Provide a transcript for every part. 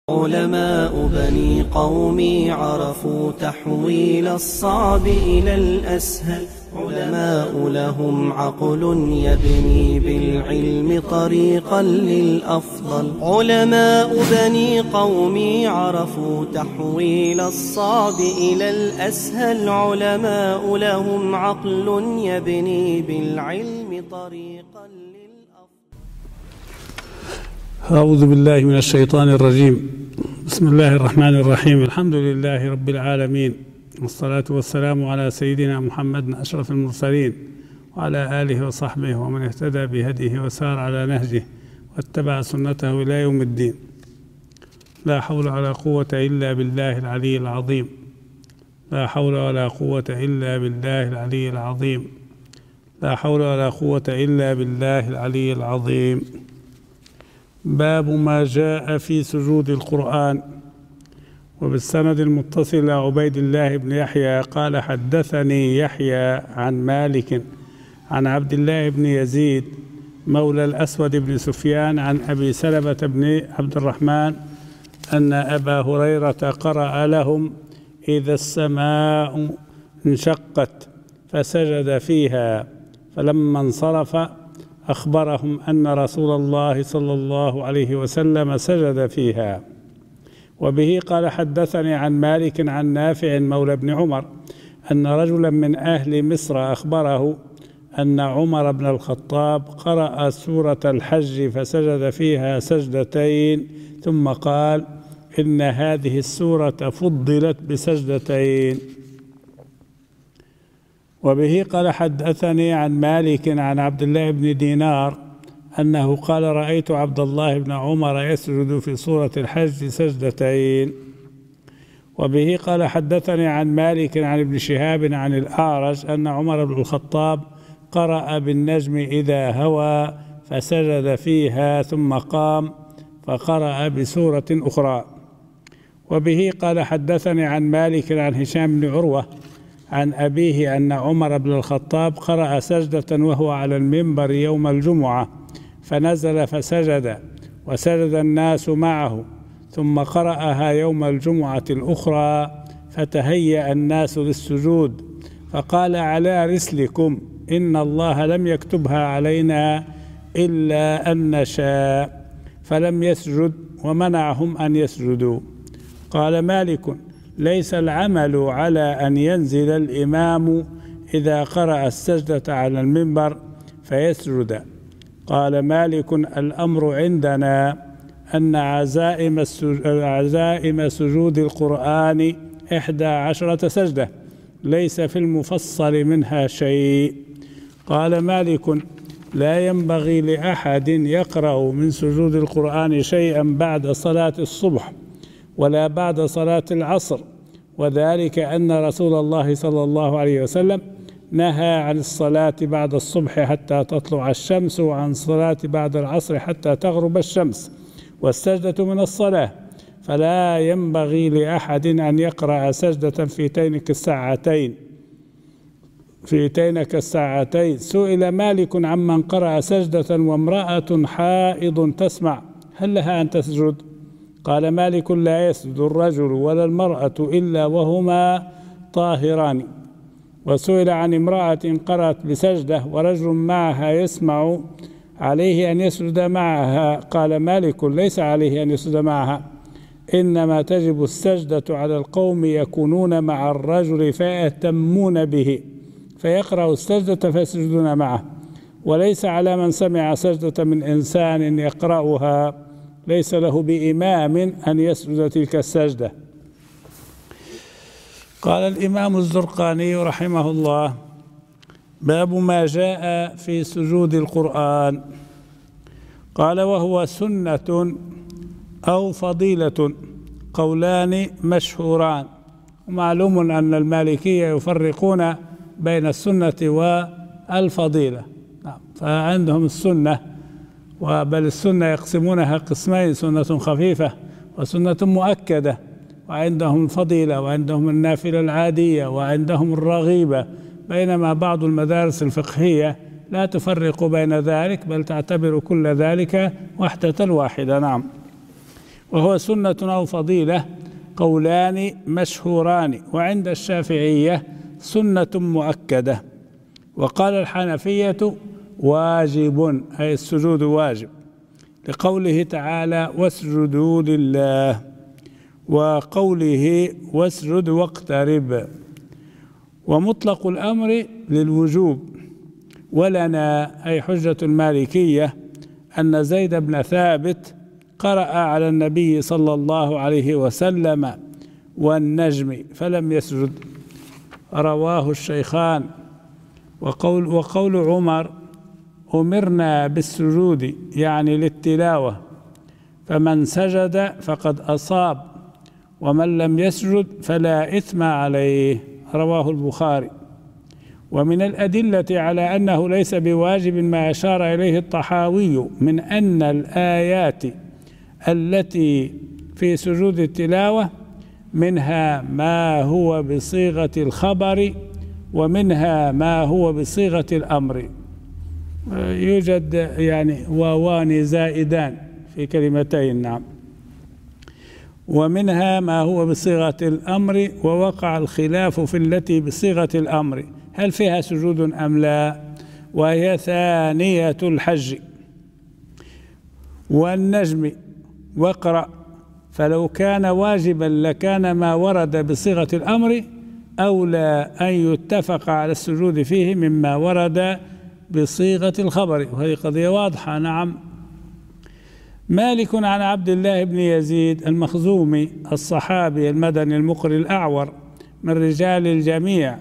علماء بني قومي عرفوا تحويل الصعب إلى الأسهل. علماء لهم عقل يبني بالعلم طريقا للأفضل. علماء بني قومي عرفوا تحويل الصعب إلى الأسهل. علماء لهم عقل يبني بالعلم طريقا للأفضل. أعوذ بالله من الشيطان الرجيم. بسم الله الرحمن الرحيم. الحمد لله رب العالمين، والصلاة والسلام على سيدنا محمد أشرف المرسلين وعلى آله وصحبه ومن اهتدى بهديه وسار على نهجه واتبع سنته إلى يوم الدين. لا حول ولا قوة إلا بالله العلي العظيم. لا حول ولا قوة إلا بالله العلي العظيم. لا حول ولا قوة إلا بالله العلي العظيم. باب ما جاء في سجود القرآن. وبالسند المتصل إلى عبيد الله بن يحيى قال حدثني يحيى عن مالك عن عبد الله بن يزيد مولى الأسود بن سفيان عن أبي سلمة بن عبد الرحمن أن أبا هريرة قرأ لهم إذا السماء انشقت فسجد فيها، فلما انصرف أخبرهم أن رسول الله صلى الله عليه وسلم سجد فيها. وبه قال حدثني عن مالك عن نافع مولى ابن عمر أن رجلا من أهل مصر أخبره أن عمر بن الخطاب قرأ سورة الحج فسجد فيها سجدتين، ثم قال إن هذه السورة فضلت بسجدتين. وبه قال حدثني عن مالك عن عبد الله بن دينار أنه قال رأيت عبد الله بن عمر يسجد في سورة الحج سجدتين. وبه قال حدثني عن مالك عن ابن شهاب عن الأعرج أن عمر بن الخطاب قرأ بالنجم إذا هوى فسجد فيها، ثم قام فقرأ بسورة أخرى. وبه قال حدثني عن مالك عن هشام بن عروة عن أبيه أن عمر بن الخطاب قرأ سجدة وهو على المنبر يوم الجمعة فنزل فسجد وسجد الناس معه، ثم قرأها يوم الجمعة الأخرى فتهيأ الناس للسجود فقال على رسلكم إن الله لم يكتبها علينا إلا أن نشاء، فلم يسجد ومنعهم أن يسجدوا. قال مالك ليس العمل على أن ينزل الإمام إذا قرأ السجدة على المنبر فيسجد. قال مالك الأمر عندنا أن عزائم سجود القرآن 11 سجدة ليس في المفصل منها شيء. قال مالك لا ينبغي لأحد يقرأ من سجود القرآن شيئا بعد صلاة الصبح ولا بعد صلاة العصر، وذلك أن رسول الله صلى الله عليه وسلم نهى عن الصلاة بعد الصبح حتى تطلع الشمس، وعن الصلاة بعد العصر حتى تغرب الشمس، والسجدة من الصلاة، فلا ينبغي لأحد أن يقرأ سجدة في تينك الساعتين. سئل مالك عمن قرأ سجدة وامرأة حائض تسمع هل لها أن تسجد؟ قال مالك لا يسجد الرجل ولا المرأة إلا وهما طاهران. وسئل عن امرأة قرأت بسجدة ورجل معها يسمع عليه أن يسجد معها؟ قال مالك ليس عليه أن يسجد معها، إنما تجب السجدة على القوم يكونون مع الرجل فيهتمون به فيقرأ السجدة فيسجدون معه، وليس على من سمع سجدة من إنسان يقرأها ليس له بإمام أن يسجد تلك السجدة. قال الإمام الزرقاني رحمه الله باب ما جاء في سجود القرآن. قال وهو سنة أو فضيلة قولان مشهوران، ومعلوم أن المالكية يفرقون بين السنة والفضيلة، فعندهم السنة بل السنة يقسمونها قسمين، سنة خفيفة وسنة مؤكدة، وعندهم الفضيلة وعندهم النافلة العادية وعندهم الرغيبة، بينما بعض المدارس الفقهية لا تفرق بين ذلك بل تعتبر كل ذلك وحدة واحدة. نعم. وهو سنة أو فضيلة قولان مشهوران، وعند الشافعية سنة مؤكدة. وقال الحنفية واجب، أي السجود واجب، لقوله تعالى واسجدوا لله، وقوله واسجد واقترب. ومطلق الأمر للوجوب. ولنا أي حجة المالكية أن زيد بن ثابت قرأ على النبي صلى الله عليه وسلم والنجم فلم يسجد، رواه الشيخان. وقول عمر أمرنا بالسجود يعني للتلاوة، فمن سجد فقد أصاب، ومن لم يسجد فلا إثم عليه، رواه البخاري. ومن الأدلة على أنه ليس بواجب ما أشار إليه الطحاوي من أن الآيات التي في سجود التلاوة منها ما هو بصيغة الخبر ومنها ما هو بصيغة الأمر. يوجد يعني واوان زائدان في كلمتين، نعم. ومنها ما هو بصيغة الأمر، ووقع الخلاف في التي بصيغة الأمر هل فيها سجود أم لا، وهي ثانية الحج. والنجم واقرأ، فلو كان واجبا لكان ما ورد بصيغة الأمر أولى أن يتفق على السجود فيه مما ورد بصيغة الخبر، وهذه قضية واضحة. نعم. مالك عن عبد الله بن يزيد المخزومي الصحابي المدني المقري الأعور من رجال الجميع،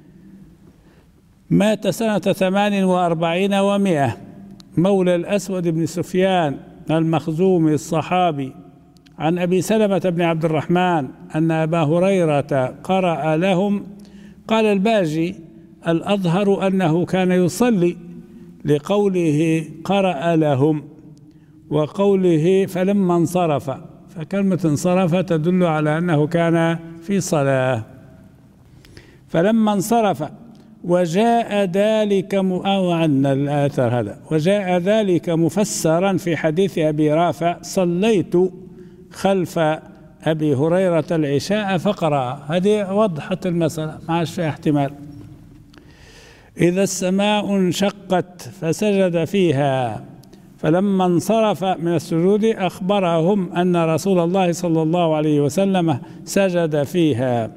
مات سنة 48 و100، مولى الأسود بن سفيان المخزومي الصحابي، عن أبي سلمة بن عبد الرحمن أن أبا هريرة قرأ لهم. قال الباجي الأظهر أنه كان يصلي، لقوله قرأ لهم وقوله فلما انصرف، فكلمة انصرف تدل على أنه كان في صلاة. فلما انصرف وجاء ذلك الآثر هذا وجاء ذلك مفسرا في حديث أبي رافع صليت خلف أبي هريرة العشاء فقرأ. هذه وضحت المسألة مع الشيء احتمال. إذا السماء انشقت فسجد فيها، فلما انصرف من السجود أخبرهم أن رسول الله صلى الله عليه وسلم سجد فيها،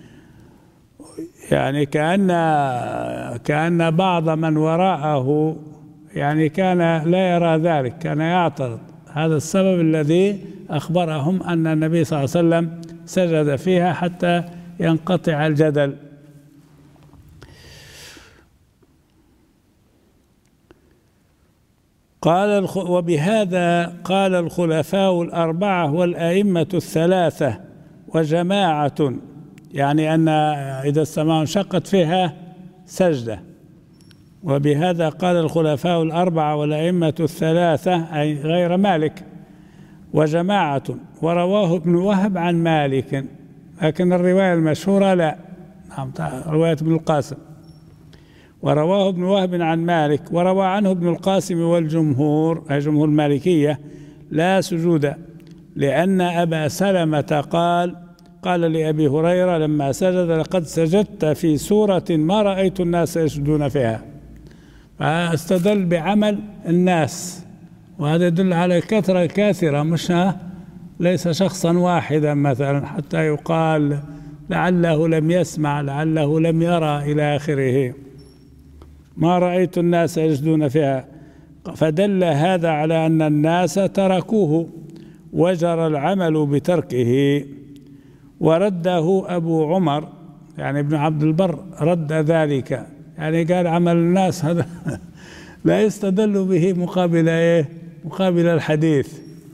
يعني كأن بعض من وراءه يعني كان لا يرى ذلك، كان يعترض. هذا السبب الذي أخبرهم أن النبي صلى الله عليه وسلم سجد فيها حتى ينقطع الجدل. وبهذا قال الخلفاء الأربعة والأئمة الثلاثة وجماعة، يعني أن إذا السماء انشقت فيها سجدة. وبهذا قال الخلفاء الأربعة والأئمة الثلاثة أي غير مالك وجماعة. ورواه ابن وهب عن مالك، لكن الرواية المشهورة لا، رواية ابن القاسم. ورواه ابن وهب عن مالك، وروى عنه ابن القاسم والجمهور أي جمهور المالكية لا سجود، لأن أبا سلمة قال لأبي هريرة لما سجد لقد سجدت في سورة ما رأيت الناس يسجدون فيها، فاستدل بعمل الناس، وهذا يدل على الكثرة الكاثرة، مش ليس شخصا واحدا مثلا حتى يقال لعله لم يسمع لعله لم يرى إلى آخره. ما رأيت الناس يسجدون فيها، فدل هذا على أن الناس تركوه وجرى العمل بتركه. ورده أبو عمر يعني ابن عبد البر رد ذلك، يعني قال عمل الناس هذا لا يستدل به مقابل الحديث.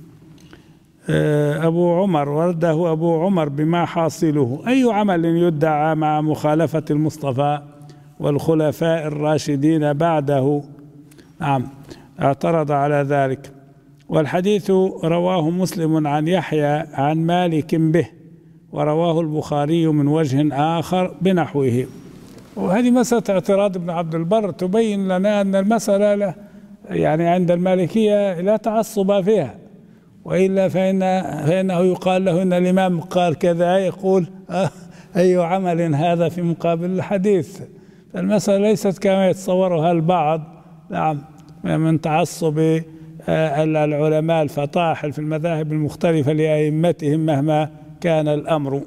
أبو عمر ورده أبو عمر بما حاصله أي عمل يدعى مع مخالفة المصطفى والخلفاء الراشدين بعده. نعم، اعترض على ذلك. والحديث رواه مسلم عن يحيى عن مالك به، ورواه البخاري من وجه آخر بنحوه. وهذه مسألة اعتراض ابن عبد البر تبين لنا أن المسألة يعني عند المالكية لا تعصب فيها، وإلا فإنه يقال له إن الإمام قال كذا، يقول أي عمل هذا في مقابل الحديث. فالمسألة ليست كما يتصورها البعض، نعم، من تعصب العلماء الفطاحل في المذاهب المختلفة لأئمتهم مهما كان الأمر.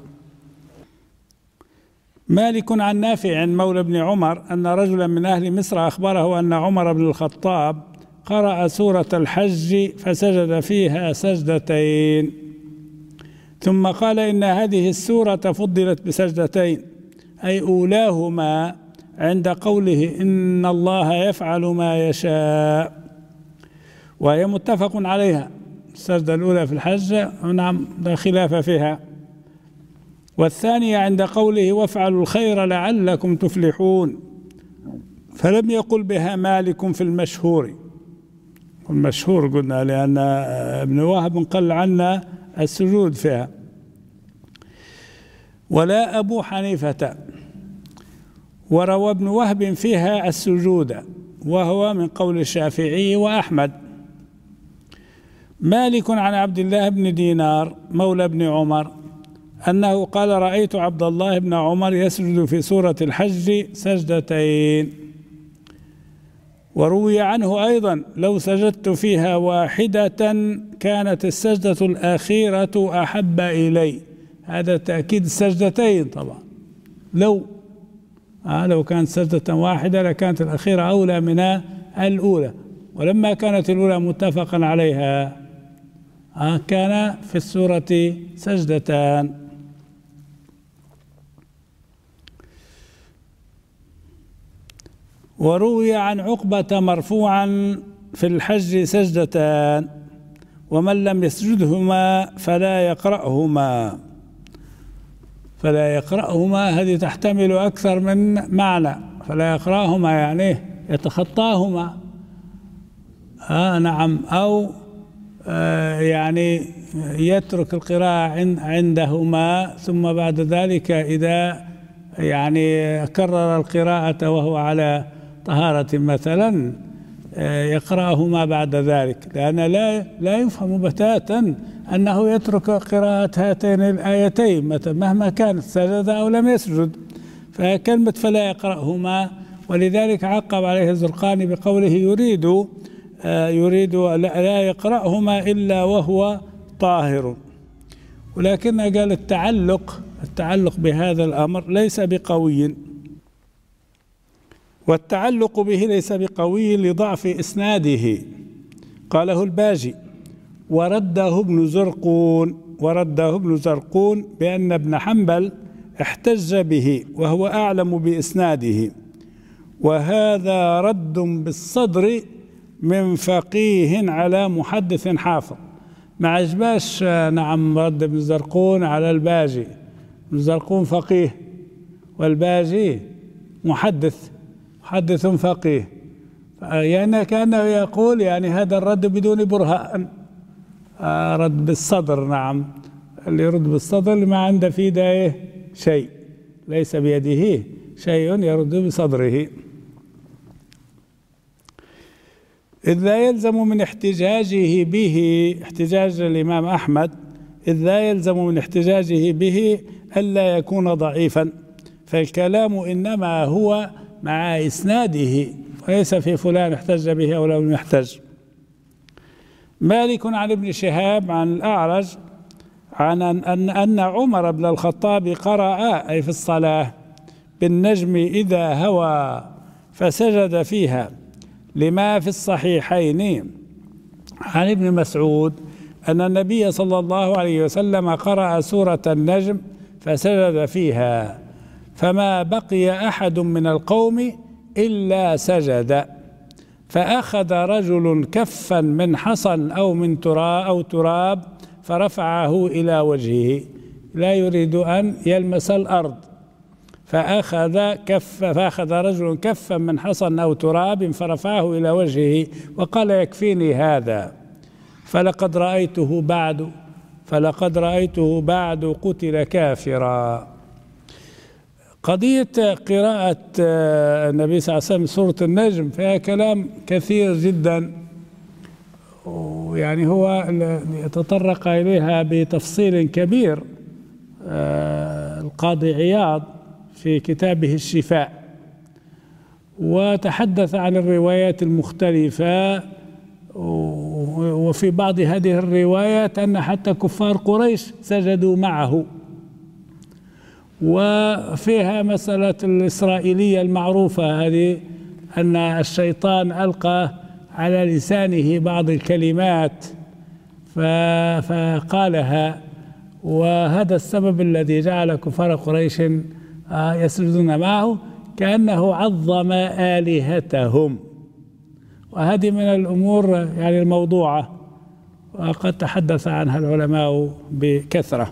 مالك عن نافع مولى بن عمر أن رجلا من أهل مصر أخبره أن عمر بن الخطاب قرأ سورة الحج فسجد فيها سجدتين، ثم قال إن هذه السورة فضلت بسجدتين، أي أولاهما عند قوله إن الله يفعل ما يشاء، وهي متفق عليها. السجدة الأولى في الحج نعم لا خلاف فيها، والثانية عند قوله وافعلوا الخير لعلكم تفلحون، فلم يقل بها مالك في المشهور. والمشهور قلنا لأن ابن وهب قل عنا السجود فيها، ولا أبو حنيفة، وروى ابن وهب فيها السجود، وهو من قول الشافعي وأحمد. مالك عن عبد الله بن دينار مولى بن عمر أنه قال رأيت عبد الله بن عمر يسجد في سورة الحج سجدتين. وروي عنه أيضا لو سجدت فيها واحدة كانت السجدة الأخيرة أحب إلي. هذا تأكيد السجدتين طبعا، لو كانت سجدة واحدة لكانت الأخيرة أولى من الأولى، ولما كانت الأولى متفقا عليها كان في السورة سجدتان. وروي عن عقبة مرفوعا في الحج سجدتان، ومن لم يسجدهما فلا يقرأهما. هذه تحتمل أكثر من معنى. فلا يقرأهما يعني يتخطاهما، نعم، أو يعني يترك القراءة عندهما، ثم بعد ذلك إذا يعني كرر القراءة وهو على طهارة مثلا يقرأهما بعد ذلك، لأن لا يفهم بتاتا أنه يترك قراءة هاتين الآيتين مهما كانت سجد أو لم يسجد. فكلمة فلا يقرأهما، ولذلك عقب عليه الزرقاني بقوله يريد لا يقرأهما إلا وهو طاهر. ولكن قال التعلق بهذا الأمر ليس بقوي، والتعلق به ليس بقوي لضعف إسناده. قاله الباجي ورده ابن زرقون بأن ابن حنبل احتج به وهو أعلم بإسناده، وهذا رد بالصدر من فقيه على محدث حافظ. ما عجباش نعم رد ابن زرقون على الباجي. ابن زرقون فقيه والباجي محدث فقيه، يعني كأنه يقول يعني هذا الرد بدون برهان، رد بالصدر. نعم، اللي يرد بالصدر اللي ما عنده في يده شيء، ليس بيده شيء يرد بصدره. إذ لا يلزم من احتجاجه به، احتجاج الإمام أحمد، إذ لا يلزم من احتجاجه به ألا يكون ضعيفا، فالكلام إنما هو مع إسناده وليس في فلان احتج به أو لم يحتج. مالك عن ابن شهاب عن الأعرج عن أن عمر بن الخطاب قرأ أي في الصلاة بالنجم إذا هوى فسجد فيها، لما في الصحيحين عن ابن مسعود أن النبي صلى الله عليه وسلم قرأ سورة النجم فسجد فيها، فما بقي أحد من القوم إلا سجد، فأخذ رجل كفا من حصى أو من تراب فرفعه إلى وجهه، لا يريد أن يلمس الأرض، فأخذ رجل كفا من حصى أو تراب فرفعه إلى وجهه وقال يكفيني هذا، فلقد رأيته بعد قتل كافرا. قضية قراءة النبي صلى الله عليه وسلم سورة النجم فيها كلام كثير جدا، يعني هو يتطرق إليها بتفصيل كبير القاضي عياض في كتابه الشفاء، وتحدث عن الروايات المختلفة، وفي بعض هذه الروايات أن حتى كفار قريش سجدوا معه، وفيها مسألة الإسرائيلية المعروفة هذه أن الشيطان ألقى على لسانه بعض الكلمات فقالها، وهذا السبب الذي جعل كفار قريش يسجدون معه، كأنه عظم آلهتهم. وهذه من الأمور يعني الموضوعة، وقد تحدث عنها العلماء بكثرة.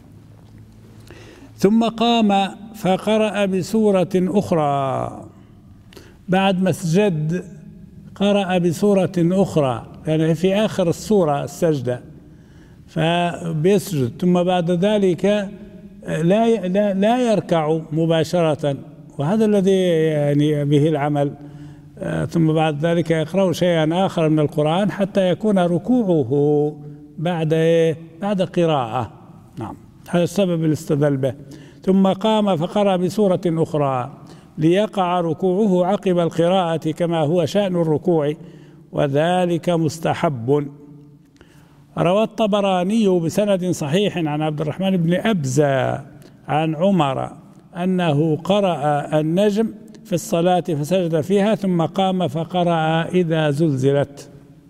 ثم قام فقرأ بسورة أخرى بعد ما سجد، قرأ بسورة أخرى، يعني في آخر السورة السجدة فبيسجد، ثم بعد ذلك لا يركع مباشرة، وهذا الذي يعني به العمل. ثم بعد ذلك يقرأ شيئا آخر من القرآن حتى يكون ركوعه بعد قراءة. نعم، هذا السبب اللي استدل به. ثم قام فقرأ بسورة أخرى ليقع ركوعه عقب القراءة كما هو شأن الركوع، وذلك مستحب. روى الطبراني بسند صحيح عن عبد الرحمن بن أبزة عن عمر أنه قرأ النجم في الصلاة فسجد فيها، ثم قام فقرأ إذا زلزلت.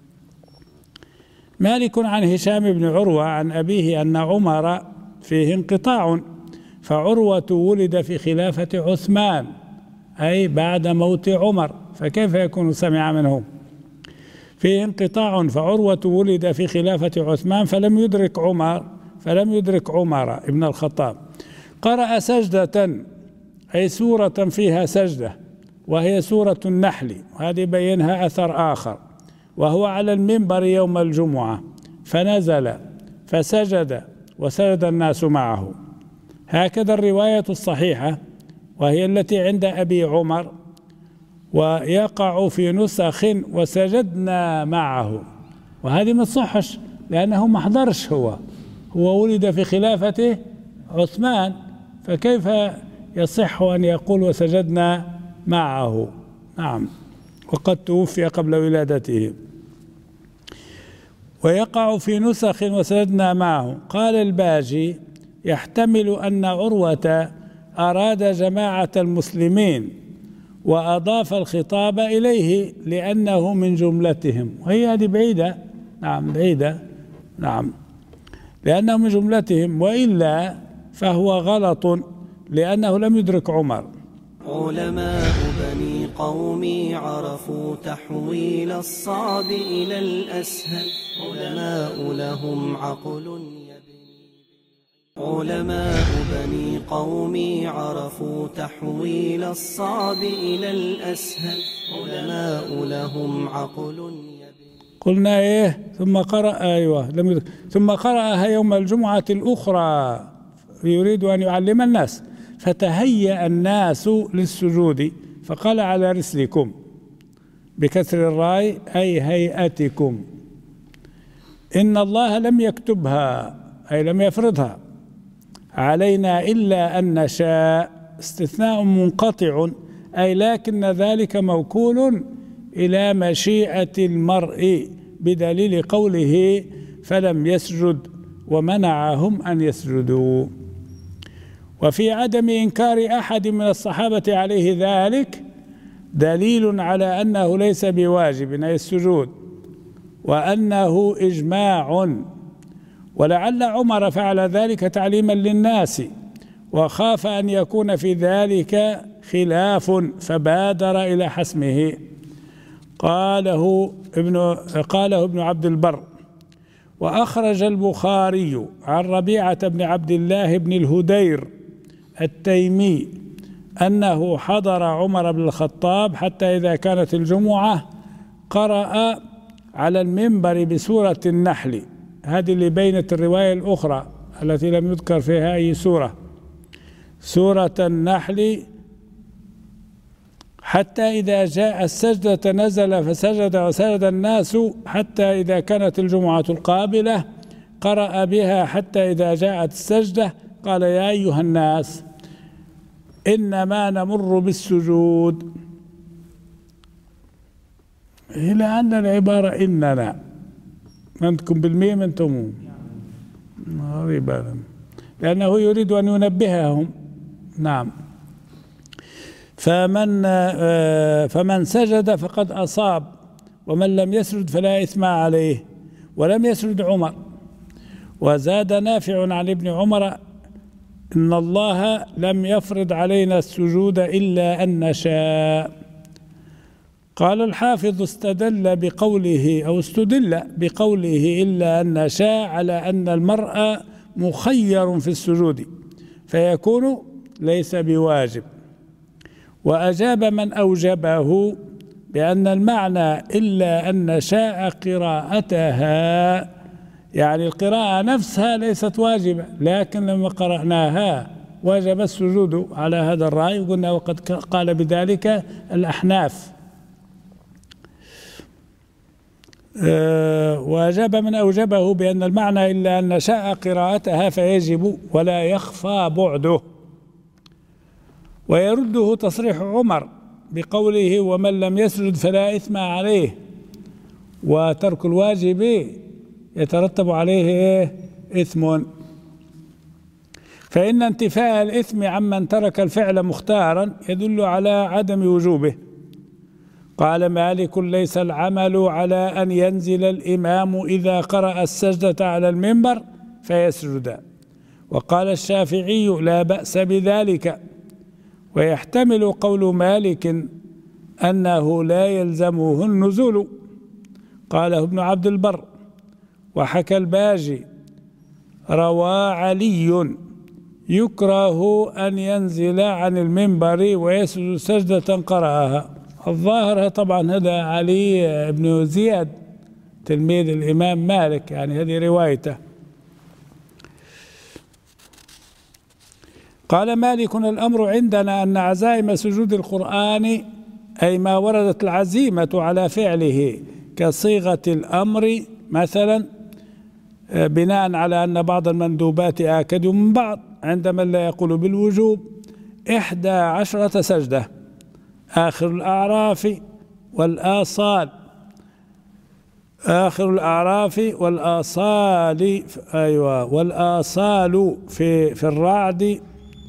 مالك عن هشام بن عروة عن أبيه أن عمر فيه انقطاع، فعروة ولد في خلافة عثمان أي بعد موت عمر، فكيف يكون سمع منه؟ فيه انقطاع، فعروة ولد في خلافة عثمان فلم يدرك عمر ابن الخطاب. قرأ سجدة أي سورة فيها سجدة، وهي سورة النحل، وهذه بينها أثر آخر، وهو على المنبر يوم الجمعة فنزل فسجد وسجد الناس معه. هكذا الرواية الصحيحة، وهي التي عند أبي عمر، ويقع في نسخ وسجدنا معه، وهذه ما تصحش لأنه ما حضرش، هو ولد في خلافة عثمان، فكيف يصح أن يقول وسجدنا معه؟ نعم، وقد توفي قبل ولادته. ويقع في نسخ وسجدنا معه. قال الباجي يحتمل أن عروة أراد جماعة المسلمين وأضاف الخطاب إليه لأنه من جملتهم، وهي هذه بعيدة. نعم بعيدة، نعم، لأنه من جملتهم، وإلا فهو غلط لأنه لم يدرك عمر. علماء بني قومي عرفوا تحويل الصعب إلى الأسهل، علماء لهم عقل علماء بني قومي عرفوا تحويل الصعب إلى الأسهل، علماء لهم عقل. قلنا إيه؟ ثم قرأ ثم قرأها يوم الجمعة الأخرى يريد أن يعلم الناس، فتهيأ الناس للسجود فقال على رسلكم بكسر الراء أي هيئتكم. إن الله لم يكتبها أي لم يفرضها علينا إلا أن نشاء، استثناء منقطع أي لكن ذلك موكول إلى مشيئة المرء بدليل قوله فلم يسجد ومنعهم أن يسجدوا. وفي عدم إنكار أحد من الصحابة عليه ذلك دليل على أنه ليس بواجب أي السجود، وأنه إجماع، ولعل عمر فعل ذلك تعليما للناس وخاف أن يكون في ذلك خلاف فبادر إلى حسمه. قاله ابن عبد البر. وأخرج البخاري عن ربيعة بن عبد الله بن الهدير التيمي أنه حضر عمر بن الخطاب حتى إذا كانت الجمعة قرأ على المنبر بسورة النحل، هذه اللي بينت الرواية الأخرى التي لم يذكر فيها أي سورة، سورة النحل حتى إذا جاء السجدة نزل فسجد وسجد الناس، حتى إذا كانت الجمعة القابلة قرأ بها، حتى إذا جاءت السجدة قال يا أيها الناس إنما نمر بالسجود، إلى أن العبارة إننا عندكم بالميم أنتم غريبة، لأنه يريد أن ينبههم. نعم. فمن سجد فقد أصاب، ومن لم يسجد فلا إثم عليه، ولم يسجد عمر. وزاد نافع عن ابن عمر إن الله لم يفرض علينا السجود إلا أن نشاء. قال الحافظ استدل بقوله إلا أن نشاء على أن المرء مخير في السجود فيكون ليس بواجب. وأجاب من أوجبه بأن المعنى إلا أن نشاء قراءتها، يعني القراءة نفسها ليست واجبة، لكن لما قرأناها وجب السجود على هذا الرأي، وقلنا وقد قال بذلك الأحناف. وأجاب من أوجبه بأن المعنى إلا أن نشاء قراءتها فيجب ولا يخفى بعده. ويرده تصريح عمر بقوله ومن لم يسجد فلا إثم عليه، وترك الواجب يترتب عليه إثم. فإن انتفاء الإثم عمن ترك الفعل مختارا يدل على عدم وجوبه. قال مالك ليس العمل على أن ينزل الإمام إذا قرأ السجدة على المنبر فيسجد. وقال الشافعي لا بأس بذلك. ويحتمل قول مالك أنه لا يلزمه النزول، قاله ابن عبد البر. وحكى الباجي روى علي يكره أن ينزل عن المنبر ويسجد سجدة قرأها. الظاهر طبعا هذا علي بن زياد تلميذ الإمام مالك، يعني هذه روايته. قال مالك الأمر عندنا أن عزائم سجود القرآن أي ما وردت العزيمة على فعله كصيغة الأمر مثلا، بناء على أن بعض المندوبات آكد من بعض، عند من لا يقول بالوجوب 11 سجدة، آخر الأعراف والآصال، آخر الأعراف والآصال، أيوة، والآصال في الرعد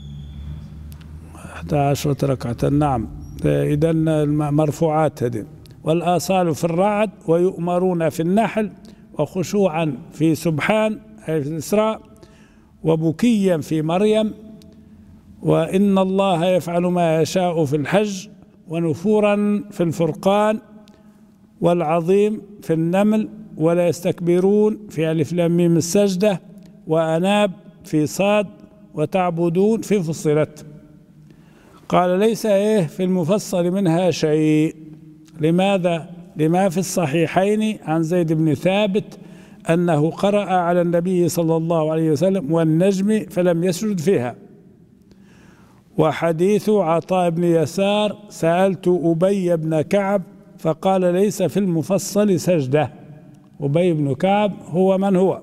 11 ركعة. نعم، إذن مرفوعات هذه. والآصال في الرعد، ويؤمرون في النحل، وخشوعا في سبحان أي في الإسراء، وبكيا في مريم، وإن الله يفعل ما يشاء في الحج، ونفورا في الفرقان، والعظيم في النمل، ولا يستكبرون في ألف لام ميم السجدة، وأناب في صاد، وتعبدون في فصلت. قال ليس في المفصل منها شيء. لماذا؟ لما في الصحيحين عن زيد بن ثابت أنه قرأ على النبي صلى الله عليه وسلم والنجم فلم يسجد فيها. وحديث عطاء بن يسار سألت أبي بن كعب فقال ليس في المفصل سجدة. أبي بن كعب هو من هو؟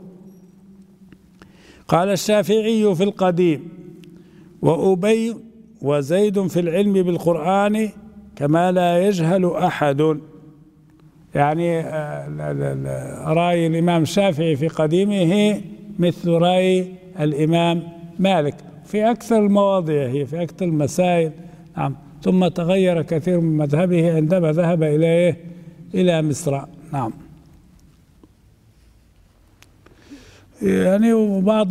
قال الشافعي في القديم وأبي وزيد في العلم بالقرآن كما لا يجهل أحد، يعني رأي الإمام الشافعي في قديمه مثل رأي الإمام مالك في أكثر المواضيع، هي في أكثر المسائل. نعم. ثم تغير كثير من مذهبه عندما ذهب إلى مصر. نعم. يعني وبعض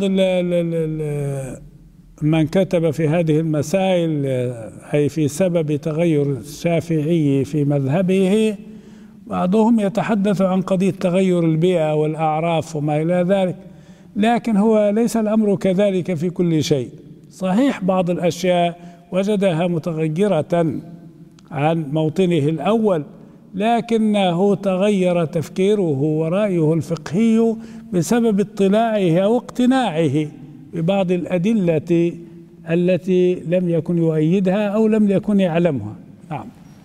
من كتب في هذه المسائل أي في سبب تغير الشافعي في مذهبه، بعضهم يتحدث عن قضية تغير البيئة والأعراف وما إلى ذلك، لكن هو ليس الأمر كذلك في كل شيء. صحيح بعض الأشياء وجدها متغيرة عن موطنه الأول، لكنه تغير تفكيره ورأيه الفقهي بسبب اطلاعه أو اقتناعه ببعض الأدلة التي لم يكن يؤيدها أو لم يكن يعلمها. نعم.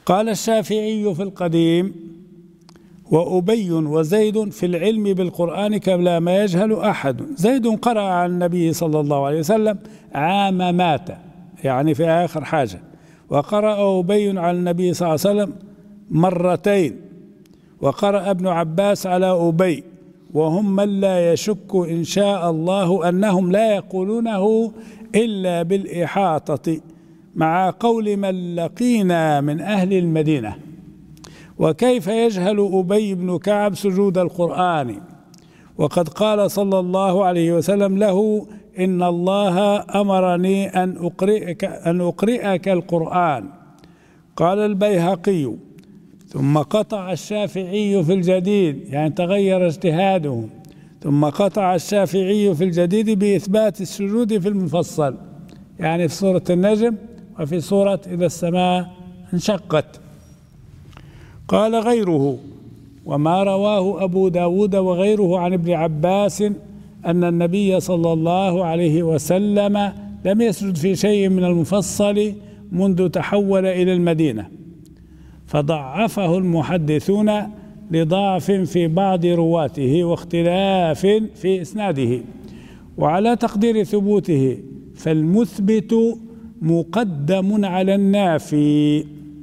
قال الشافعي في القديم: وأبي وزيد في العلم بالقرآن كما ما يجهل أحد. زيد قرأ عن النبي صلى الله عليه وسلم عام مات، يعني في آخر حاجة، وقرأ أبي على النبي صلى الله عليه وسلم مرتين، وقرأ ابن عباس على أبي، وهم من لا يشك إن شاء الله أنهم لا يقولونه إلا بالإحاطة، مع قول من لقينا من أهل المدينة. وكيف يجهل أبي بن كعب سجود القرآن، وقد قال صلى الله عليه وسلم له: إن الله أمرني أن أقرئك القرآن. قال البيهقي: ثم قطع الشافعي في الجديد، يعني تغير اجتهاده، ثم قطع الشافعي في الجديد بإثبات السجود في المفصل، يعني في سورة النجم وفي سورة إذا السماء انشقت. قال غيره: وما رواه أبو داود وغيره عن ابن عباس أن النبي صلى الله عليه وسلم لم يسجد في شيء من المفصل منذ تحول إلى المدينة، فضعفه المحدثون لضعف في بعض رواته واختلاف في إسناده. وعلى تقدير ثبوته فالمثبت مقدم على النافي.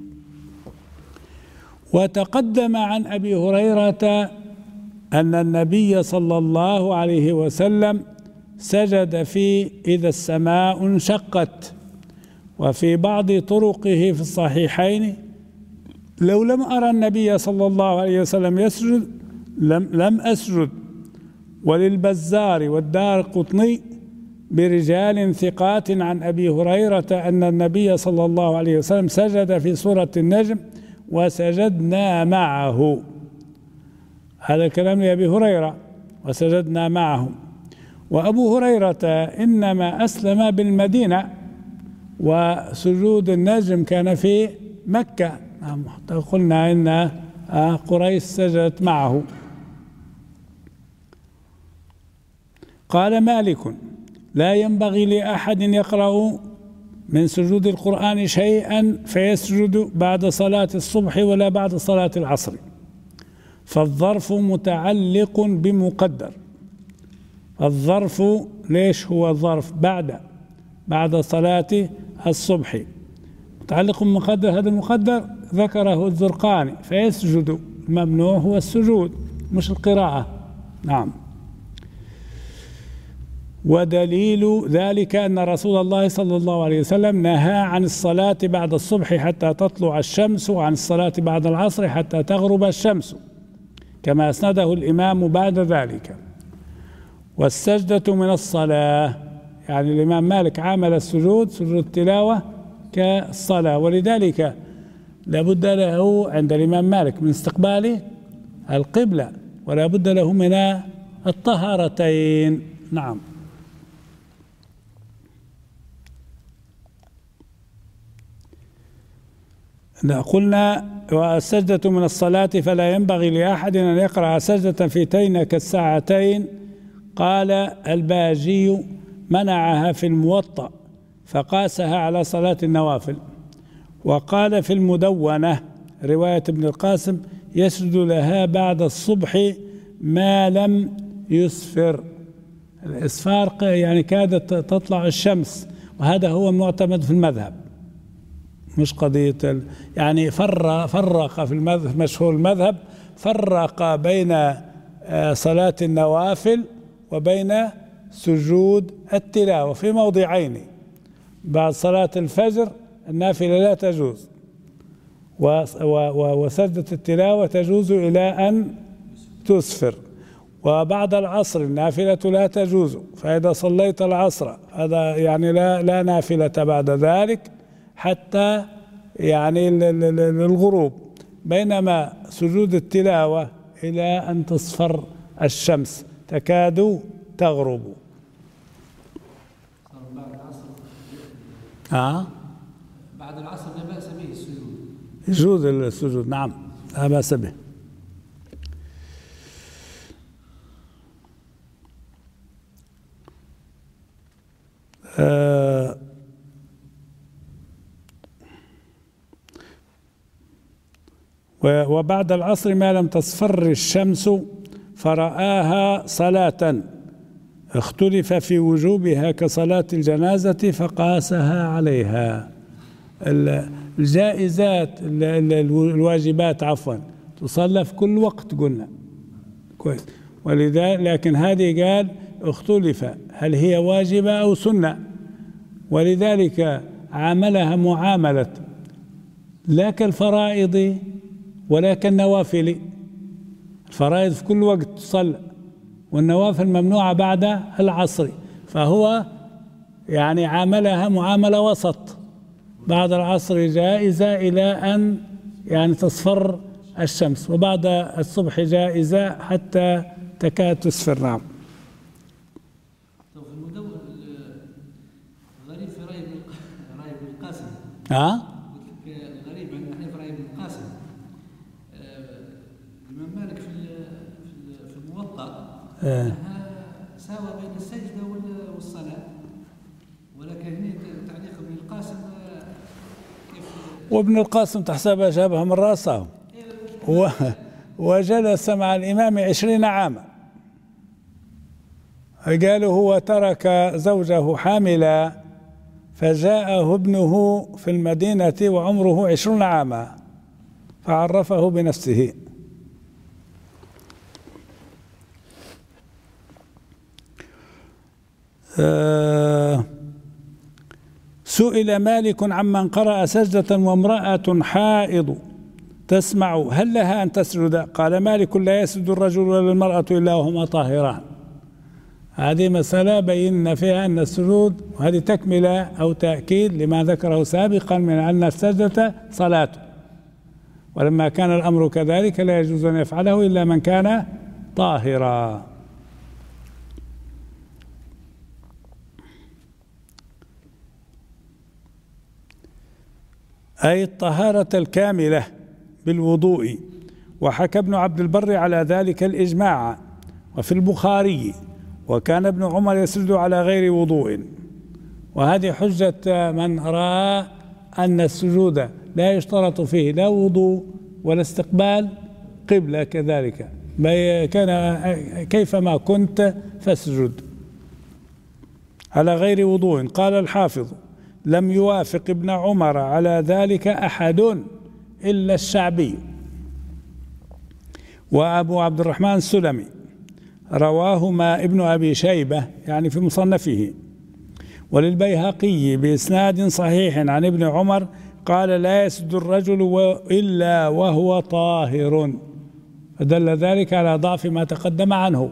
وتقدم عن أبي هريرة أن النبي صلى الله عليه وسلم سجد في إذا السماء انشقت. وفي بعض طرقه في الصحيحين: لو لم أرى النبي صلى الله عليه وسلم يسجد لم أسجد. وللبزار والدارقطني برجال ثقات عن أبي هريرة أن النبي صلى الله عليه وسلم سجد في سورة النجم وسجدنا معه. هذا كلام لأبي هريرة: وسجدنا معه. وأبو هريرة إنما أسلم بالمدينة، وسجود النجم كان في مكة. قلنا إن قريش سجدت معه. قال مالك: لا ينبغي لأحد يقرأ من سجود القرآن شيئا فيسجد بعد صلاة الصبح ولا بعد صلاة العصر، فالظرف متعلق بمقدر. الظرف ليش هو الظرف؟ بعد صلاة الصبح متعلق بمقدر. هذا المقدر ذكره الزرقاني: فيسجد. الممنوع هو السجود مش القراءة. نعم. ودليل ذلك أن رسول الله صلى الله عليه وسلم نهى عن الصلاة بعد الصبح حتى تطلع الشمس، وعن الصلاة بعد العصر حتى تغرب الشمس، كما أسنده الإمام بعد ذلك. والسجدة من الصلاة، يعني الإمام مالك عامل السجود سجود التلاوة كالصلاة، ولذلك لابد له عند الإمام مالك من استقبال القبلة، ولا بد له من الطهارتين. نعم. قلنا: والسجدة من الصلاة فلا ينبغي لأحد أن يقرأ سجدة في تينك الساعتين. قال الباجي: منعها في الموطأ فقاسها على صلاة النوافل. وقال في المدونة رواية ابن القاسم: يسجد لها بعد الصبح ما لم يسفر. الإسفار يعني كادت تطلع الشمس، وهذا هو معتمد في المذهب، مش قضية يعني فرق في المذهب، مشهور المذهب فرق بين صلاة النوافل وبين سجود التلاوة في موضعين: بعد صلاة الفجر النافلة لا تجوز، وسجدة التلاوة تجوز إلى أن تسفر، وبعد العصر النافلة لا تجوز، فإذا صليت العصر هذا يعني لا نافلة بعد ذلك حتى يعني الغروب، بينما سجود التلاوة إلى أن تصفر الشمس تكاد تغرب. بعد العصر لا بأس به السجود، يجوز السجود. نعم لا بأس به. وبعد العصر ما لم تصفر الشمس فرآها صلاة اختلف في وجوبها كصلاة الجنازة فقاسها عليها. الجائزات الواجبات عفوا تصلى في كل وقت قلنا كويس، ولذلك لكن هذه قال اختلف هل هي واجبة أو سنة، ولذلك عاملها معاملة لا كالفرائض ولا كالنوافل. الفرائض في كل وقت تصلى والنوافل ممنوعة بعد العصر، فهو يعني عاملها معاملة وسط، بعد العصر جائزة إلى أن يعني تصفر الشمس، وبعد الصبح جائزة حتى تكاد تسفر. نعم. في المدون الغريب في رأي ابن القاسم. الغريب عندنا احنا في رأي ابن القاسم. الإمام مالك في الموطأ ساوى بين السجدة والصلاة، ولكن هنا تعليق ابن القاسم كيف. وابن القاسم تحسبها شابه من رأسه وجلس مع الإمام 20 عاما. قالوا هو ترك زوجه حاملا فجاءه ابنه في المدينة وعمره 20 عاما فعرفه بنفسه. سئل مالك عمن قرأ سجدة وامرأة حائض تسمع هل لها أن تسجد؟ قال مالك لا يسجد الرجل ولا المرأة إلا وهما طاهران. هذه مسألة بينا فيها أن السجود، وهذه تكملة أو تأكيد لما ذكره سابقا من أن السجدة صلاة، ولما كان الأمر كذلك لا يجوز أن يفعله إلا من كان طاهرا. أي الطهارة الكاملة بالوضوء. وحكى ابن عبد البر على ذلك الإجماع. وفي البخاري وكان ابن عمر يسجد على غير وضوء. وهذه حجة من رأى أن السجود لا يشترط فيه لا وضوء ولا استقبال قبلة، كذلك كان كيفما كنت فاسجد على غير وضوء. قال الحافظ لم يوافق ابن عمر على ذلك أحد إلا الشعبي وأبو عبد الرحمن السلمي، رواهما ابن أبي شيبة يعني في مصنفه، وللبيهقي بإسناد صحيح عن ابن عمر قال لا يسجد الرجل إلا وهو طاهر، فدل ذلك على ضعف ما تقدم عنه.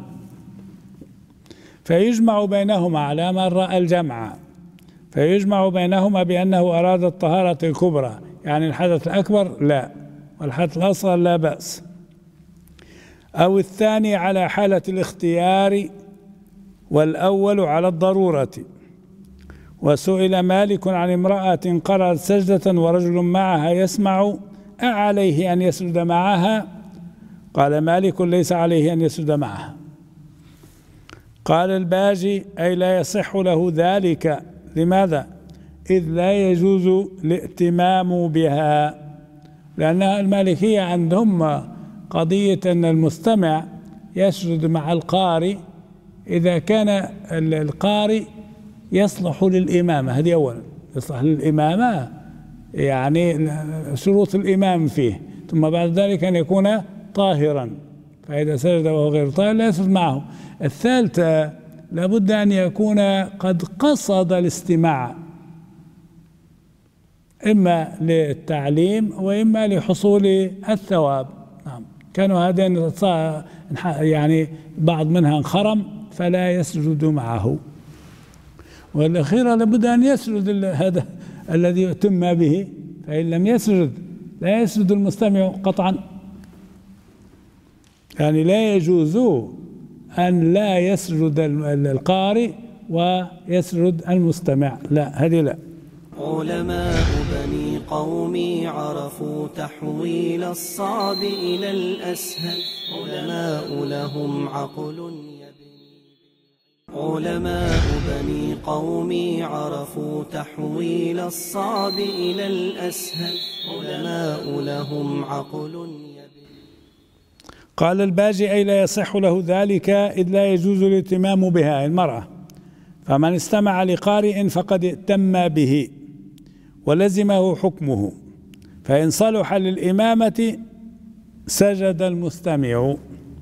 فيجمع بينهما على من رأى الجمع، فيجمع بينهما بأنه أراد الطهارة الكبرى يعني الحدث الأكبر لا، والحدث الأصغر لا بأس، أو الثاني على حالة الاختيار والأول على الضرورة. وسئل مالك عن امرأة قرأت سجدة ورجل معها يسمع أعليه أن يسجد معها؟ قال مالك ليس عليه أن يسجد معها. قال الباجي أي لا يصح له ذلك. لماذا؟ إذ لا يجوز الائتمام بها، لأن المالكية عندهم قضية أن المستمع يسجد مع القارئ إذا كان القارئ يصلح للإمامة. هذه أولا يصلح للإمامة يعني شروط الإمام فيه، ثم بعد ذلك أن يكون طاهرا، فإذا سجد وهو غير طاهر لا يسجد معه. الثالثة لابد أن يكون قد قصد الاستماع، إما للتعليم وإما لحصول الثواب. نعم. كانوا هذين يعني بعض منها انخرم فلا يسجد معه. والأخيرة لابد أن يسجد هذا الذي يتم به، فإن لم يسجد لا يسجد المستمع قطعا. يعني لا يجوز أن لا يسجد القارئ ويسجد المستمع، لا، هذه لا. علماء بني قومي عرفوا تحويل الصعب إلى الأسهل، علماء لهم عقل يبني علماء بني قومي عرفوا تحويل الصعب إلى الأسهل علماء لهم عقل. قال الباجي أي لا يصح له ذلك إذ لا يجوز الاهتمام بها المرأة، فمن استمع لقارئ فقد ائتم به ولزمه حكمه، فإن صلح للإمامة سجد المستمع،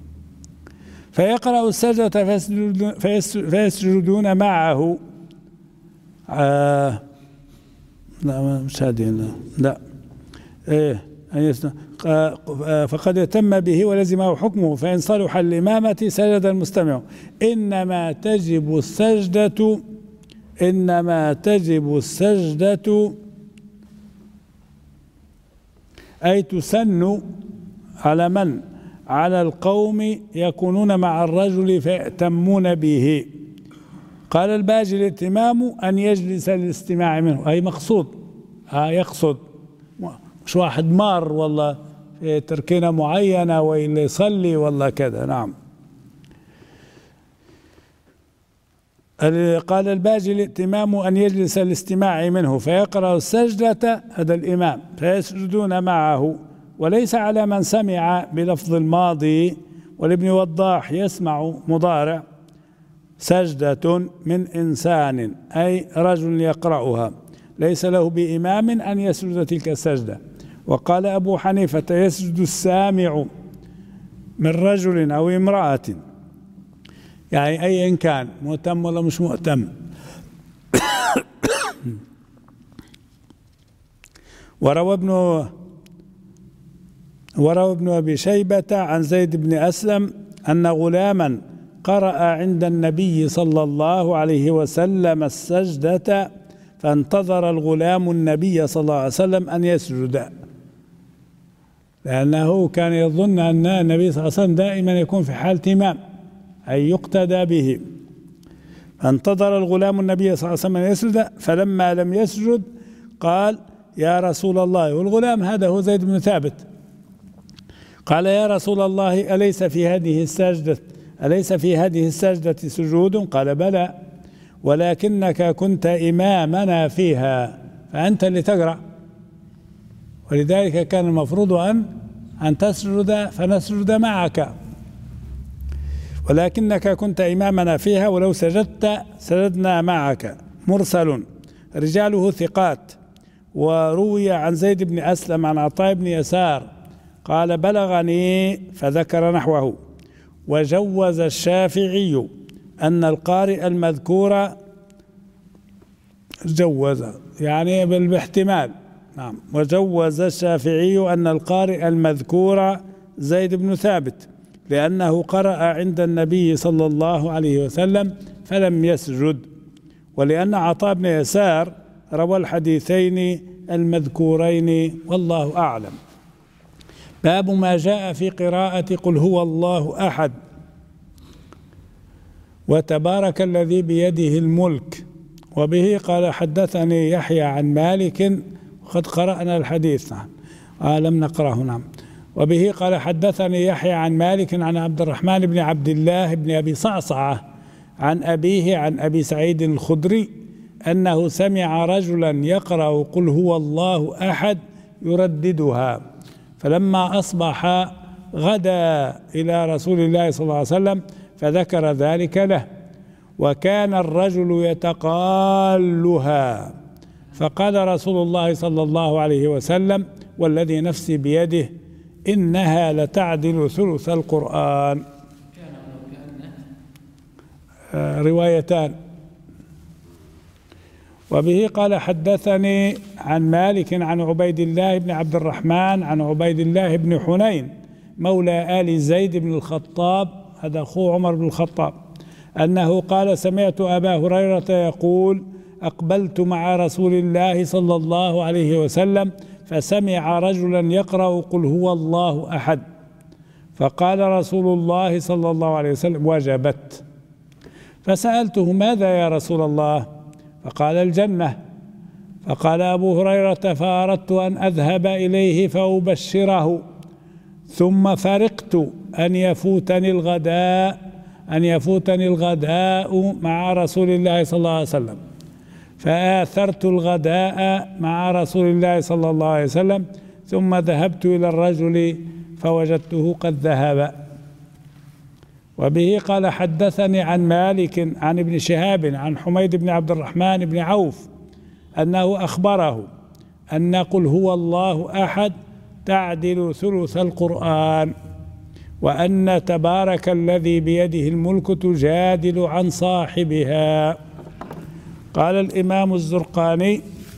فيقرأ السجدة فيسجدون معه. لا مش هذه، لا فقد اتم به ولزمه حكمه، فإن صلح الإمامة سجد المستمع. إنما تجب السجدة أي تسن على من؟ على القوم يكونون مع الرجل فيأتمون به. قال الباجي الائتمام أن يجلس للاستماع منه، أي مقصود، يقصد، مش واحد مار والله في تركينة معينة وإلا يصلي والله كذا. نعم. قال الباجي الائتمام أن يجلس الاستماع منه فيقرأ السجدة، هذا الإمام، فيسجدون معه، وليس على من سمع بلفظ الماضي. والابن وضاح يسمع مضارع سجدة من إنسان أي رجل يقرأها، ليس له بإمام أن يسجد تلك السجدة. وقال أبو حنيفة يسجد السامع من رجل أو امرأة، يعني أي إن كان مؤتم ولا مش مؤتم. وروى ابن أبي شيبة عن زيد بن أسلم أن غلاما قرأ عند النبي صلى الله عليه وسلم السجدة، فانتظر الغلام النبي صلى الله عليه وسلم أن يسجد، لأنه كان يظن أن النبي صلى الله عليه وسلم دائما يكون في حال إمام أي يقتدى به. فانتظر الغلام النبي صلى الله عليه وسلم أن يسجد، فلما لم يسجد قال يا رسول الله، والغلام هذا هو زيد بن ثابت، قال يا رسول الله أليس في هذه السجدة سجود؟ قال بلى، ولكنك كنت إمامنا فيها فأنت اللي تقرأ، ولذلك كان المفروض أن تسجد فنسجد معك، ولكنك كنت إمامنا فيها ولو سجدت سجدنا معك. مرسل رجاله ثقات. وروي عن زيد بن أسلم عن عطاء بن يسار قال بلغني فذكر نحوه. وجوز الشافعي أن القارئ المذكور، جوز يعني بالاحتمال، نعم، وجوز الشافعي أن القارئ المذكور زيد بن ثابت، لأنه قرأ عند النبي صلى الله عليه وسلم فلم يسجد، ولأن عطاء بن يسار روى الحديثين المذكورين، والله أعلم. باب ما جاء في قراءة قل هو الله أحد وتبارك الذي بيده الملك. وبه قال حدثني يحيى عن مالك، وقد قرأنا الحديث، لم نقرأه، نعم. وبه قال حدثني يحيى عن مالك عن عبد الرحمن بن عبد الله بن أبي صعصعة عن أبيه عن أبي سعيد الخدري أنه سمع رجلا يقرأ قل هو الله أحد يرددها، فلما أصبح غدا إلى رسول الله صلى الله عليه وسلم فذكر ذلك له، وكان الرجل يتقالها، فقال رسول الله صلى الله عليه وسلم والذي نفسي بيده إنها لتعدل ثلث القرآن. روايتان. وبه قال حدثني عن مالك عن عبيد الله بن عبد الرحمن عن عبيد الله بن حنين مولى آل زيد بن الخطاب، هذا أخوه عمر بن الخطاب، أنه قال سمعت أبا هريرة يقول أقبلت مع رسول الله صلى الله عليه وسلم فسمع رجلا يقرأ قل هو الله أحد، فقال رسول الله صلى الله عليه وسلم وجبت. فسألته ماذا يا رسول الله؟ فقال الجنة. فقال أبو هريرة فأردت أن أذهب إليه فأبشره، ثم فرقت أن يفوتني الغداء أن يفوتني الغداء مع رسول الله صلى الله عليه وسلم، فآثرت الغداء مع رسول الله صلى الله عليه وسلم، ثم ذهبت إلى الرجل فوجدته قد ذهب. وبه قال حدثني عن مالك عن ابن شهاب عن حميد بن عبد الرحمن بن عوف أنه أخبره أن قل هو الله أحد تعدل ثلث القرآن، وأن تبارك الذي بيده الملك تجادل عن صاحبها. قال الإمام الزرقاني: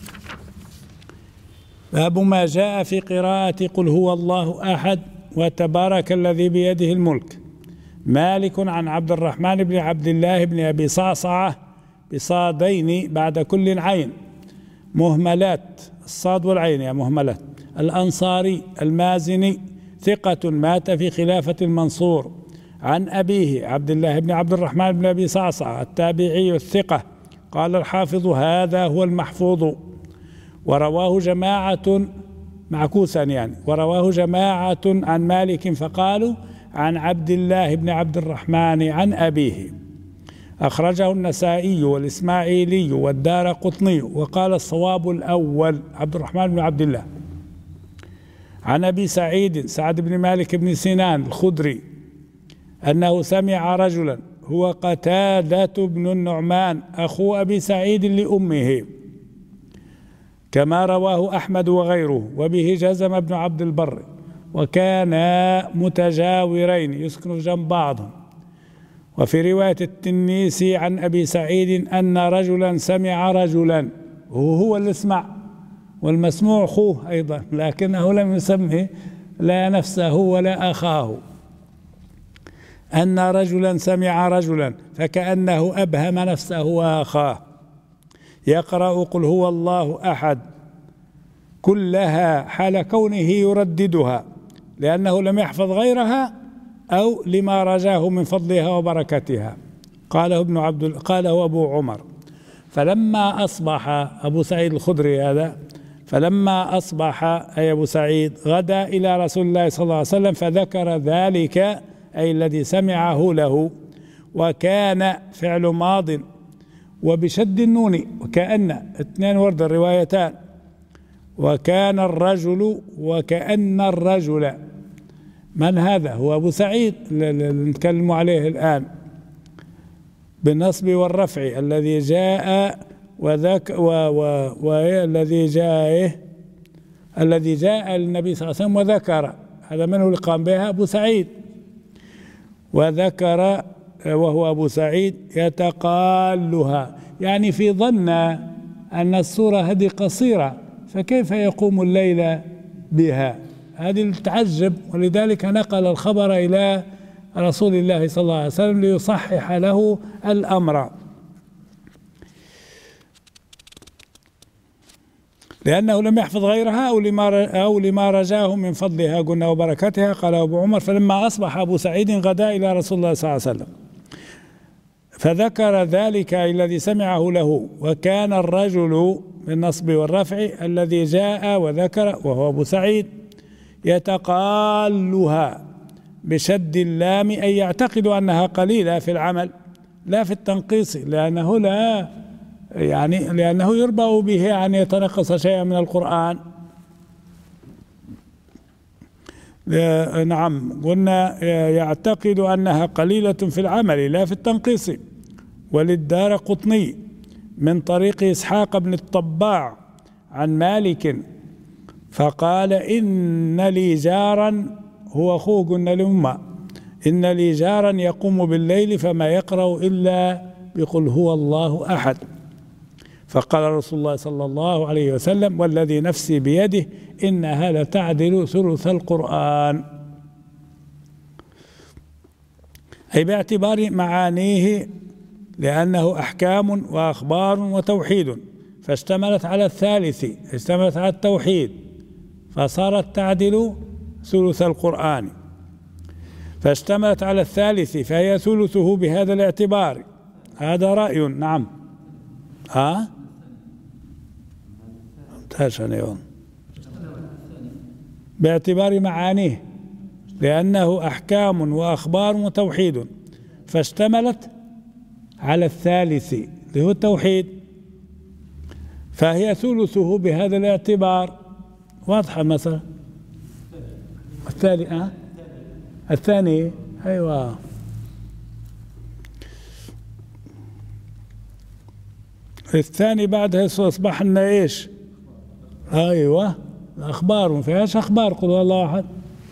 باب ما جاء في قراءة قل هو الله أحد وتبارك الذي بيده الملك. مالك عن عبد الرحمن بن عبد الله بن أبي صعصعة بصادين بعد كل عين مهملات، الصاد والعين يا مهملات، الأنصاري المازني ثقة مات في خلافة المنصور، عن أبيه عبد الله بن عبد الرحمن بن أبي صعصعة التابعي الثقة. قال الحافظ: هذا هو المحفوظ. ورواه جماعة معكوسا يعني، ورواه جماعة عن مالك فقالوا عن عبد الله بن عبد الرحمن عن أبيه. أخرجه النسائي والإسماعيلي والدارقطني، وقال الصواب الأول عبد الرحمن بن عبد الله. عن أبي سعيد سعد بن مالك بن سنان الخدري أنه سمع رجلا هو قتادة بن النعمان أخو أبي سعيد لأمه، كما رواه أحمد وغيره، وبه جزم ابن عبد البر، وكانا متجاورين يسكنوا جنب بعضهم. وفي رواية التنيسي عن أبي سعيد أن رجلا سمع رجلا، وهو اللي اسمع، والمسموع أخوه أيضا، لكنه لم يسمه لا نفسه ولا أخاه، أن رجلا سمع رجلا فكأنه أبهم نفسه وأخاه يقرأ قل هو الله أحد كلها حال كونه يرددها، لأنه لم يحفظ غيرها أو لما رجاه من فضلها وبركتها. قاله أبو عمر. فلما أصبح أبو سعيد الخدري هذا، فلما أصبح أي أبو سعيد غدا إلى رسول الله صلى الله عليه وسلم فذكر ذلك، أي الذي سمعه له، وكان فعل ماض وبشد النون، وكأن اثنين ورد الروايتان، وكان الرجل وكأن الرجل. من هذا؟ هو أبو سعيد اللي نتكلم عليه الآن بالنصب والرفع، الذي جاء وذاك الذي جاء للنبي صلى الله عليه وسلم وذكر، هذا منه اللي قام بها أبو سعيد، وذكر وهو أبو سعيد يتقالها، يعني في ظن أن السورة هذه قصيرة فكيف يقوم الليل بها، هذه التعجب. ولذلك نقل الخبر إلى رسول الله صلى الله عليه وسلم ليصحح له الأمر، لأنه لم يحفظ غيرها أو لما رجاه من فضلها قلنا وبركتها. قال أبو عمر: فلما أصبح أبو سعيد غدا إلى رسول الله صلى الله عليه وسلم فذكر ذلك الذي سمعه له، وكان الرجل بالنصب والرفع الذي جاء وذكر وهو أبو سعيد يتقالها بشد اللام، أي يعتقد أنها قليلة في العمل لا في التنقيص، لأنه يربأ به أن يتنقص شيئا من القرآن. نعم، قلنا يعتقد أنها قليلة في العمل لا في التنقيص. وللدارقطني من طريق إسحاق بن الطباع عن مالك فقال: إن لي جارا، هو أخوه قلنا لأمه، إن لي جارا يقوم بالليل فما يقرأ إلا بقل هو الله أحد. فقال رسول الله صلى الله عليه وسلم: والذي نفسي بيده إنها لتعدل ثلث القرآن، أي باعتبار معانيه، لأنه أحكام وأخبار وتوحيد، فاشتملت على الثالث، اشتملت على التوحيد، فصارت تعدل ثلث القرآن، فاشتملت على الثالث فهي ثلثه بهذا الاعتبار. هذا رأي. نعم. باعتبار معانيه، لأنه أحكام وأخبار وتوحيد، فاشتملت على الثالث اللي هو التوحيد، فهي ثلثه بهذا الاعتبار. واضحة مثلا؟ الثاني أيوة. الثاني بعدها أصبح لنا إيش؟ أيوة الأخبار، ما فيهاش أخبار، قل هو الله أحد.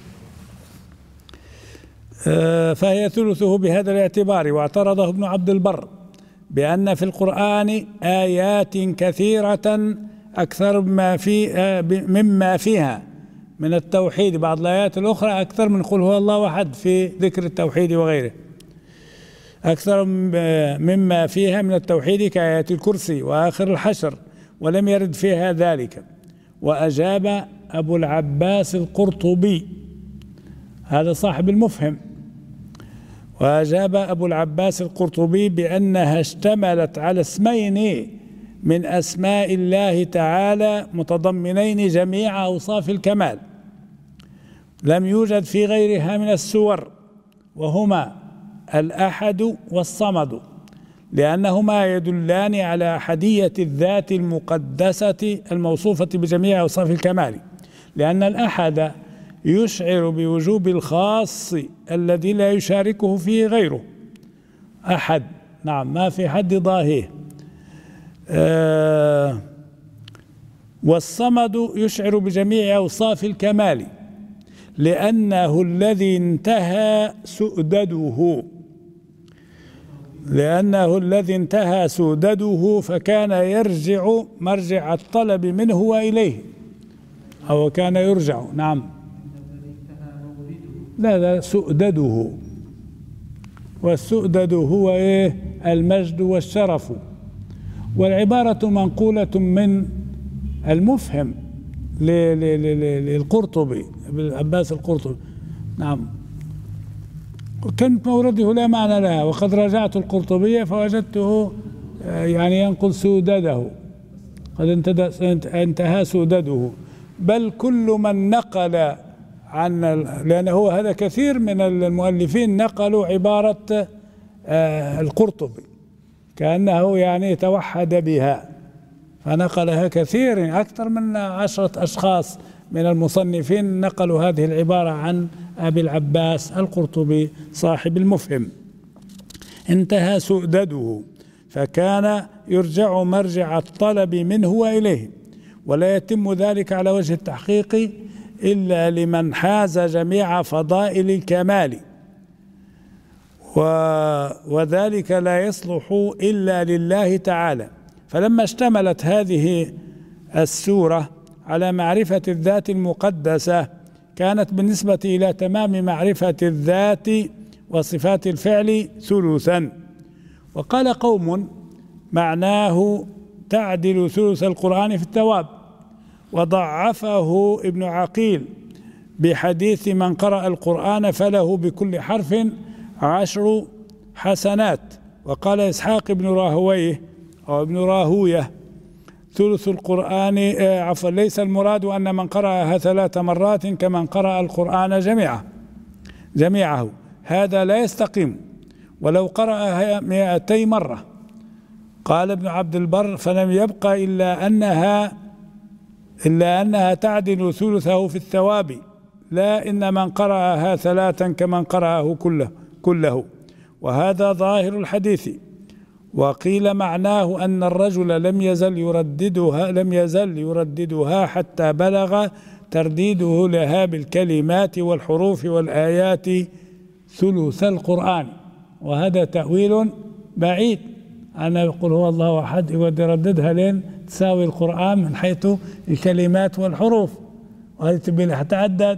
فهي ثلثه بهذا الاعتبار. واعترضه ابن عبد البر بأن في القرآن آيات كثيرة أكثر مما فيها من التوحيد، بعض الآيات الأخرى أكثر من قل هو الله أحد في ذكر التوحيد وغيره، أكثر مما فيها من التوحيد كآيات الكرسي وآخر الحشر، ولم يرد فيها ذلك. وأجاب أبو العباس القرطبي، هذا صاحب المفهم، وأجاب أبو العباس القرطبي بأنها اشتملت على اسمين من أسماء الله تعالى متضمنين جميع أوصاف الكمال لم يوجد في غيرها من السور، وهما الأحد والصمد، لأنهما يدلان على أحدية الذات المقدسة الموصوفة بجميع أوصاف الكمال، لأن الأحد يشعر بوجوب الخاص الذي لا يشاركه فيه غيره. أحد، نعم، ما في حد ضاهيه. والصمد يشعر بجميع أوصاف الكمال لأنه الذي انتهى سؤدده، فكان يرجع مرجع الطلب منه وإليه، أو كان يرجع، نعم، لا سؤدده، والسؤدد هو إيه؟ المجد والشرف. والعبارة منقولة من المفهم للقرطبي، العباس القرطبي، نعم، كلمة مورده لا معنى لها، وقد راجعت القرطبية فوجدته يعني ينقل سودده، قد انتهى سودده، بل كل من نقل عن، لأنه هذا كثير من المؤلفين نقلوا عبارة القرطبي كأنه يعني توحد بها، فنقلها كثير، أكثر من 10 أشخاص من المصنفين نقلوا هذه العبارة عن أبي العباس القرطبي صاحب المفهم. انتهى سؤدده، فكان يرجع مرجع الطلب منه وإليه، ولا يتم ذلك على وجه التحقيق إلا لمن حاز جميع فضائل الكمال، وذلك لا يصلح إلا لله تعالى. فلما اشتملت هذه السورة على معرفة الذات المقدسة كانت بالنسبة إلى تمام معرفة الذات وصفات الفعل ثلثا. وقال قوم معناه تعدل ثلث القرآن في الثواب، وضعفه ابن عقيل بحديث من قرأ القرآن فله بكل حرف 10 حسنات. وقال إسحاق بن راهويه أو ابن راهويه ثلث القرآن ليس المراد أن من قرأها 3 مرات كمن قرأ القرآن جميعه، هذا لا يستقيم، ولو قرأها 200 مرة. قال ابن عبد البر فلم يبقى إلا أنها تعدل ثلثه في الثواب، لا إن من قرأها 3 كمن قرأه كله، وهذا ظاهر الحديث. وقيل معناه أن الرجل لم يزل يرددها حتى بلغ ترديده لها بالكلمات والحروف والآيات ثلث القرآن، وهذا تأويل بعيد. أنا أقول هو الله أحد يرددها لين تساوي القرآن من حيث الكلمات والحروف، وهذه تبي تتعدد،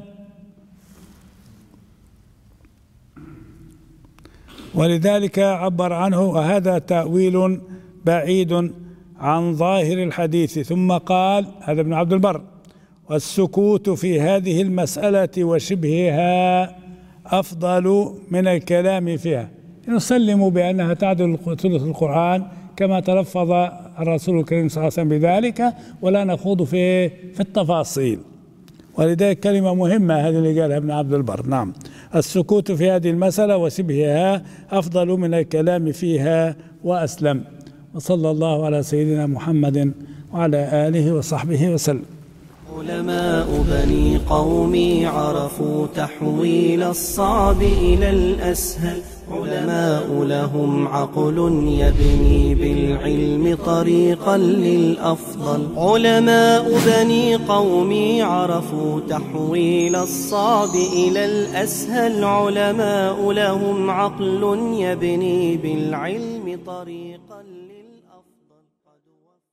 ولذلك عبر عنه، وهذا تأويل بعيد عن ظاهر الحديث. ثم قال، هذا ابن عبد البر، والسكوت في هذه المسألة وشبهها أفضل من الكلام فيها. نسلم بأنها تعدل ثلث القرآن كما تلفظ الرسول الكريم صلى الله عليه وسلم بذلك، ولا نخوض في التفاصيل. ولذلك كلمة مهمة هذه اللي قالها ابن عبد البر. نعم، السكوت في هذه المسألة وشبهها أفضل من الكلام فيها وأسلم. وصلى الله على سيدنا محمد وعلى آله وصحبه وسلم. علماء بني قومي عرفوا تحويل الصعب إلى الأسهل. علماء لهم عقل يبني بالعلم طريقا للأفضل. علماء بني قومي عرفوا تحويل الصعب إلى الأسهل. علماء لهم عقل يبني بالعلم طريقا